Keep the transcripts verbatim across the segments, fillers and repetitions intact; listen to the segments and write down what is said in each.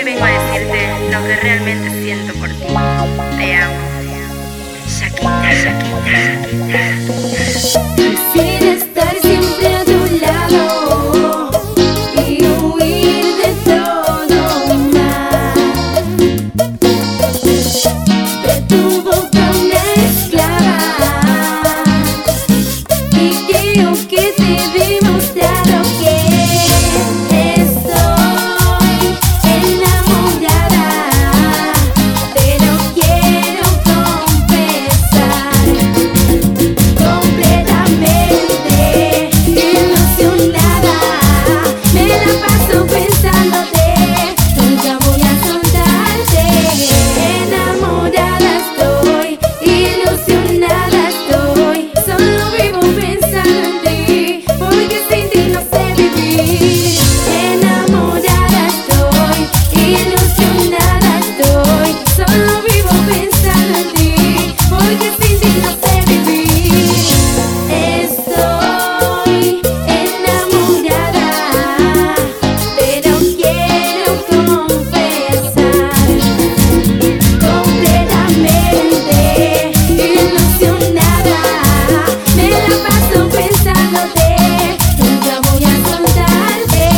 vengo a decirte lo que realmente siento por ti. Te amo. Shakira, Shakira, Shakira. Quisiera estar siempre a tu lado y huir de todo mal. De tu boca una esclava y creo que te he demostrado que estoy enamorada. Te lo quiero confesar completamente ilusionada. Me la paso pensándote, nunca voy a soltarte. Enamorada estoy, ilusionada estoy, solo vivo pensando en ti, porque sin ti no sé vivir. Enamorada estoy, ilusionada estoy, solo vivo pensando en ti, porque sin ti no sé vivir. Estoy enamorada, pero quiero confesar completamente ilusionada. Me la paso pensándote, nunca voy a soltarte.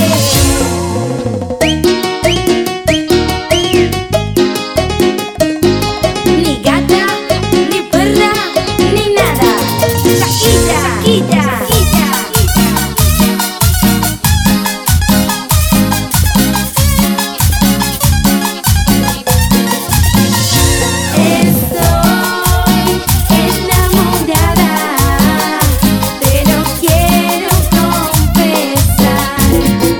Ni gata, ni perra, ni nada. Shakira, Shakira, Estoy enamorada, te lo quiero confesar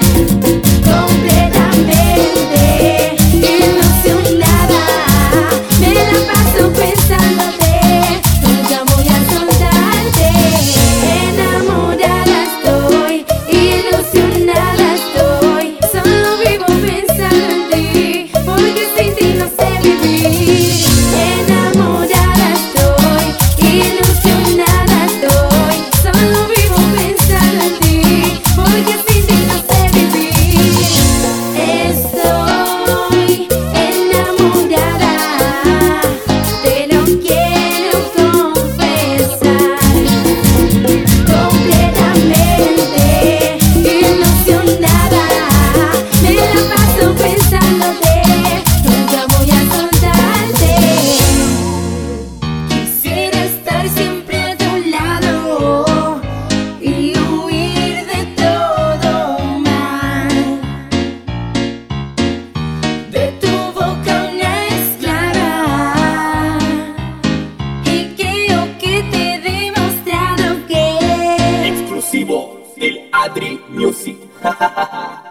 completamente ilusionada. Me la paso pensándote, nunca voy a soltarte. Enamorada estoy, ilusionada estoy, solo vivo pensando en ti, porque sin ti no sé vivir. Enamorada estoy, ilusionada estoy, solo vivo pensando en ti, porque sin ti no sé vivir. Estoy enamorada, te lo quiero confesar completamente ilusionada. Me la paso pensándote, nunca voy a soltarte. Quisiera estar siempre a tu lado y huir de todo mal. De tu boca una esclava y creo que te he demostrado que Exclusivo del Adri Music.